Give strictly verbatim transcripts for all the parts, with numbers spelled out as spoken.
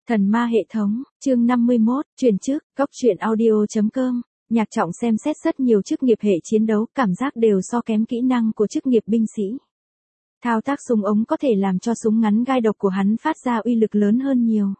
Thần ma hệ thống, chương năm mươi mốt, truyền chức, góc truyện audio chấm com. Nhạc Trọng xem xét rất nhiều chức nghiệp hệ chiến đấu, cảm giác đều so kém kỹ năng của chức nghiệp binh sĩ. Thao tác súng ống có thể làm cho súng ngắn gai độc của hắn phát ra uy lực lớn hơn nhiều.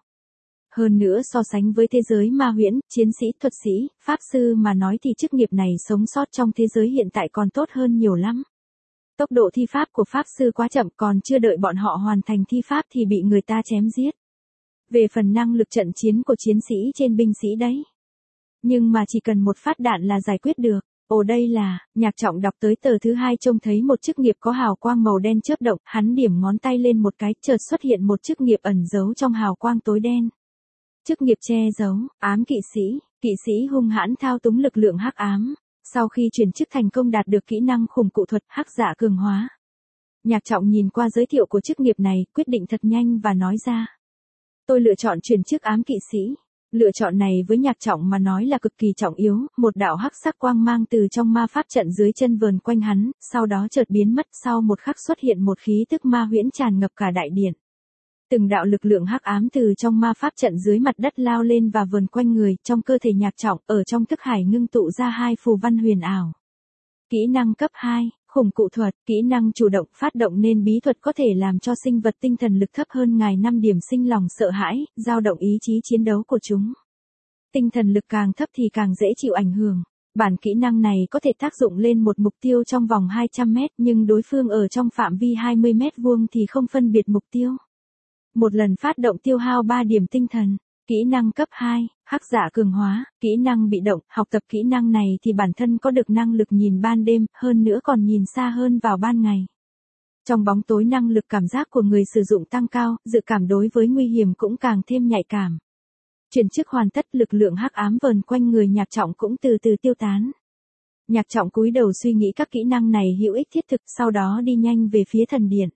Hơn nữa so sánh với thế giới ma huyễn, chiến sĩ, thuật sĩ, pháp sư mà nói thì chức nghiệp này sống sót trong thế giới hiện tại còn tốt hơn nhiều lắm. Tốc độ thi pháp của pháp sư quá chậm, còn chưa đợi bọn họ hoàn thành thi pháp thì bị người ta chém giết. Về phần năng lực trận chiến của chiến sĩ trên binh sĩ đấy. Nhưng mà chỉ cần một phát đạn là giải quyết được. Ồ đây là, Nhạc Trọng đọc tới tờ thứ hai trông thấy một chức nghiệp có hào quang màu đen chớp động, hắn điểm ngón tay lên một cái, chợt xuất hiện một chức nghiệp ẩn giấu trong hào quang tối đen. Chức nghiệp che giấu, ám kỵ sĩ, kỵ sĩ hung hãn thao túng lực lượng hắc ám. Sau khi chuyển chức thành công đạt được kỹ năng khủng cụ thuật hắc dạ cường hóa. Nhạc Trọng nhìn qua giới thiệu của chức nghiệp này, quyết định thật nhanh và nói ra. Tôi lựa chọn chuyển chức ám kỵ sĩ. Lựa chọn này với Nhạc Trọng mà nói là cực kỳ trọng yếu, một đạo hắc sắc quang mang từ trong ma pháp trận dưới chân vờn quanh hắn, sau đó chợt biến mất, sau một khắc xuất hiện một khí tức ma huyễn tràn ngập cả đại điện. Từng đạo lực lượng hắc ám từ trong ma pháp trận dưới mặt đất lao lên và vờn quanh người, trong cơ thể Nhạc Trọng, ở trong thức hải ngưng tụ ra hai phù văn huyền ảo. Kỹ năng cấp hai, khủng cụ thuật, kỹ năng chủ động phát động nên bí thuật có thể làm cho sinh vật tinh thần lực thấp hơn ngài năm điểm sinh lòng sợ hãi, dao động ý chí chiến đấu của chúng. Tinh thần lực càng thấp thì càng dễ chịu ảnh hưởng. Bản kỹ năng này có thể tác dụng lên một mục tiêu trong vòng hai trăm mét, nhưng đối phương ở trong phạm vi hai mươi mét vuông thì không phân biệt mục tiêu. Một lần phát động tiêu hao ba điểm tinh thần. Kỹ năng cấp hai, hắc dạ cường hóa, kỹ năng bị động, học tập kỹ năng này thì bản thân có được năng lực nhìn ban đêm, hơn nữa còn nhìn xa hơn vào ban ngày. Trong bóng tối năng lực cảm giác của người sử dụng tăng cao, dự cảm đối với nguy hiểm cũng càng thêm nhạy cảm. Chuyển chức hoàn tất, lực lượng hắc ám vờn quanh người Nhạc Trọng cũng từ từ tiêu tán. Nhạc Trọng cúi đầu suy nghĩ các kỹ năng này hữu ích thiết thực, sau đó đi nhanh về phía thần điện.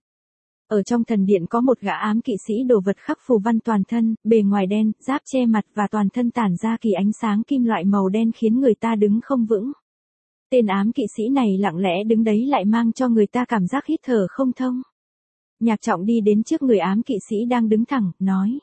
Ở trong thần điện có một gã ám kỵ sĩ đồ vật khắc phù văn toàn thân, bề ngoài đen, giáp che mặt và toàn thân tản ra kỳ ánh sáng kim loại màu đen khiến người ta đứng không vững. Tên ám kỵ sĩ này lặng lẽ đứng đấy lại mang cho người ta cảm giác hít thở không thông. Nhạc Trọng đi đến trước người ám kỵ sĩ đang đứng thẳng, nói.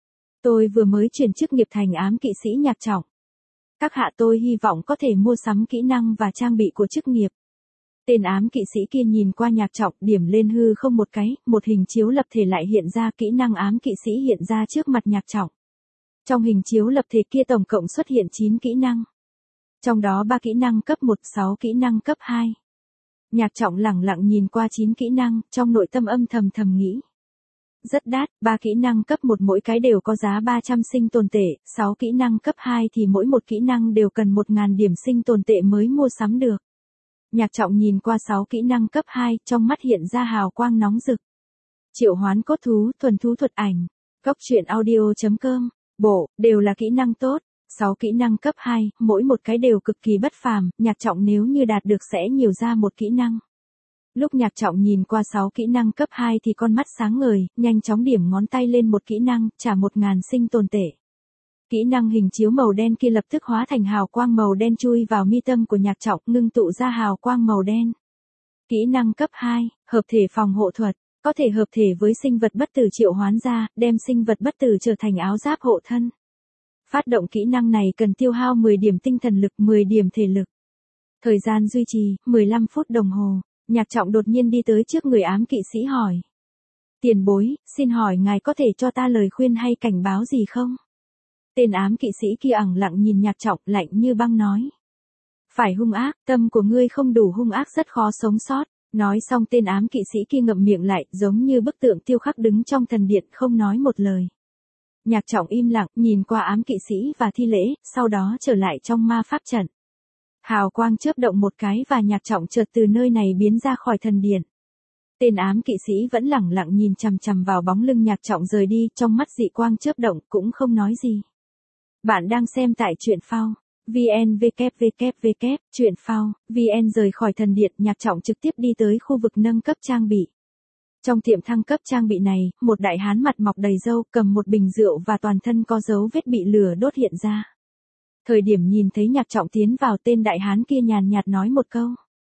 Tôi vừa mới chuyển chức nghiệp thành ám kỵ sĩ Nhạc Trọng. Các hạ tôi hy vọng có thể mua sắm kỹ năng và trang bị của chức nghiệp. Tên ám kỵ sĩ kia nhìn qua Nhạc Trọng, điểm lên hư không một cái, một hình chiếu lập thể lại hiện ra, kỹ năng ám kỵ sĩ hiện ra trước mặt Nhạc Trọng. Trong hình chiếu lập thể kia tổng cộng xuất hiện chín kỹ năng. Trong đó ba kỹ năng cấp một, sáu kỹ năng cấp hai. Nhạc Trọng lẳng lặng nhìn qua chín kỹ năng, trong nội tâm âm thầm thầm nghĩ. Rất đắt, ba kỹ năng cấp một mỗi cái đều có giá ba trăm sinh tồn tệ, sáu kỹ năng cấp hai thì mỗi một kỹ năng đều cần một nghìn điểm sinh tồn tệ mới mua sắm được. Nhạc Trọng nhìn qua sáu kỹ năng cấp hai, trong mắt hiện ra hào quang nóng rực. Triệu hoán cốt thú, thuần thú thuật ảnh, góc truyện audio chấm com, bộ, đều là kỹ năng tốt. sáu kỹ năng cấp hai, mỗi một cái đều cực kỳ bất phàm, Nhạc Trọng nếu như đạt được sẽ nhiều ra một kỹ năng. Lúc Nhạc Trọng nhìn qua sáu kỹ năng cấp hai thì con mắt sáng ngời, nhanh chóng điểm ngón tay lên một kỹ năng, trả một ngàn sinh tồn tệ. Kỹ năng hình chiếu màu đen kia lập tức hóa thành hào quang màu đen chui vào mi tâm của Nhạc Trọng, ngưng tụ ra hào quang màu đen. Kỹ năng cấp hai, hợp thể phòng hộ thuật, có thể hợp thể với sinh vật bất tử triệu hoán ra, đem sinh vật bất tử trở thành áo giáp hộ thân. Phát động kỹ năng này cần tiêu hao mười điểm tinh thần lực, mười điểm thể lực. Thời gian duy trì, mười lăm phút đồng hồ. Nhạc Trọng đột nhiên đi tới trước người ám kỵ sĩ hỏi. Tiền bối, xin hỏi ngài có thể cho ta lời khuyên hay cảnh báo gì không? Tên ám kỵ sĩ kia ẳng lặng nhìn Nhạc Trọng, lạnh như băng nói. Phải hung ác, tâm của ngươi không đủ hung ác rất khó sống sót. Nói xong tên ám kỵ sĩ kia ngậm miệng lại, giống như bức tượng tiêu khắc đứng trong thần điện không nói một lời. Nhạc Trọng im lặng, nhìn qua ám kỵ sĩ và thi lễ, sau đó trở lại trong ma pháp trận. Hào quang chớp động một cái và Nhạc Trọng chợt từ nơi này biến ra khỏi thần điện. Tên ám kỵ sĩ vẫn lẳng lặng nhìn chằm chằm vào bóng lưng Nhạc Trọng rời đi, trong mắt dị quang chớp động, cũng không nói gì. Bạn đang xem tại truyện phao. vn w w w truyện phao vn rời khỏi thần điện, Nhạc Trọng trực tiếp đi tới khu vực nâng cấp trang bị. Trong tiệm thăng cấp trang bị này, một đại hán mặt mọc đầy râu, cầm một bình rượu và toàn thân có dấu vết bị lửa đốt hiện ra. Thời điểm nhìn thấy Nhạc Trọng tiến vào, tên đại hán kia nhàn nhạt nói một câu.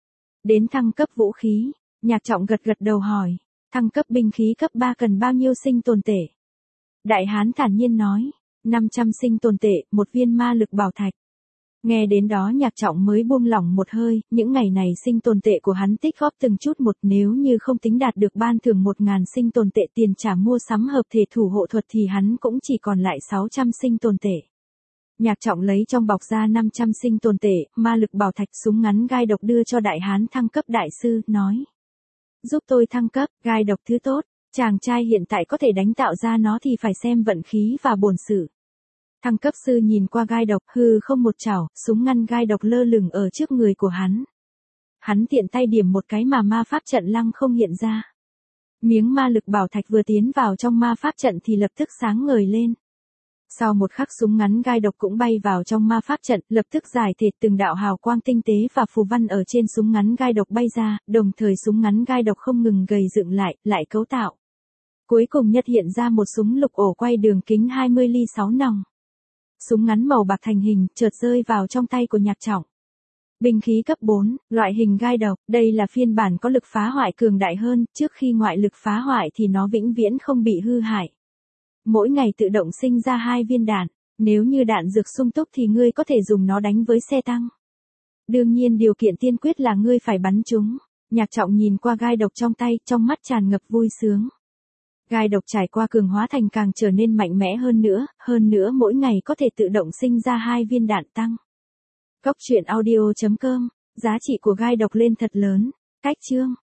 Đến thăng cấp vũ khí, Nhạc Trọng gật gật đầu hỏi, thăng cấp binh khí cấp ba cần bao nhiêu sinh tồn tệ? Đại hán thản nhiên nói, năm trăm sinh tồn tệ, một viên ma lực bảo thạch. Nghe đến đó Nhạc Trọng mới buông lỏng một hơi, những ngày này sinh tồn tệ của hắn tích góp từng chút một, nếu như không tính đạt được ban thưởng một ngàn sinh tồn tệ tiền trả mua sắm hợp thể thủ hộ thuật thì hắn cũng chỉ còn lại sáu trăm sinh tồn tệ. Nhạc Trọng lấy trong bọc ra năm trăm sinh tồn tệ, ma lực bảo thạch, súng ngắn gai độc đưa cho đại hán thăng cấp đại sư, nói. Giúp tôi thăng cấp, gai độc thứ tốt, chàng trai hiện tại có thể đánh tạo ra nó thì phải xem vận khí và bổn sự. Thăng cấp sư nhìn qua gai độc, hư không một chảo, súng ngăn gai độc lơ lửng ở trước người của hắn. Hắn tiện tay điểm một cái mà ma pháp trận lăng không hiện ra. Miếng ma lực bảo thạch vừa tiến vào trong ma pháp trận thì lập tức sáng ngời lên. Sau một khắc súng ngắn gai độc cũng bay vào trong ma pháp trận, lập tức giải thể từng đạo hào quang tinh tế và phù văn ở trên súng ngắn gai độc bay ra, đồng thời súng ngắn gai độc không ngừng gầy dựng lại, lại cấu tạo. Cuối cùng nhất hiện ra một súng lục ổ quay đường kính hai mươi ly sáu nòng. Súng ngắn màu bạc thành hình, chợt rơi vào trong tay của Nhạc Trọng. Binh khí cấp bốn, loại hình gai độc, đây là phiên bản có lực phá hoại cường đại hơn, trước khi ngoại lực phá hoại thì nó vĩnh viễn không bị hư hại. Mỗi ngày tự động sinh ra hai viên đạn, nếu như đạn dược sung túc thì ngươi có thể dùng nó đánh với xe tăng. Đương nhiên điều kiện tiên quyết là ngươi phải bắn chúng. Nhạc Trọng nhìn qua gai độc trong tay, trong mắt tràn ngập vui sướng. Gai độc trải qua cường hóa thành càng trở nên mạnh mẽ hơn nữa, hơn nữa mỗi ngày có thể tự động sinh ra hai viên đạn tăng. Cốc truyện audio chấm com, giá trị của gai độc lên thật lớn. Cách chương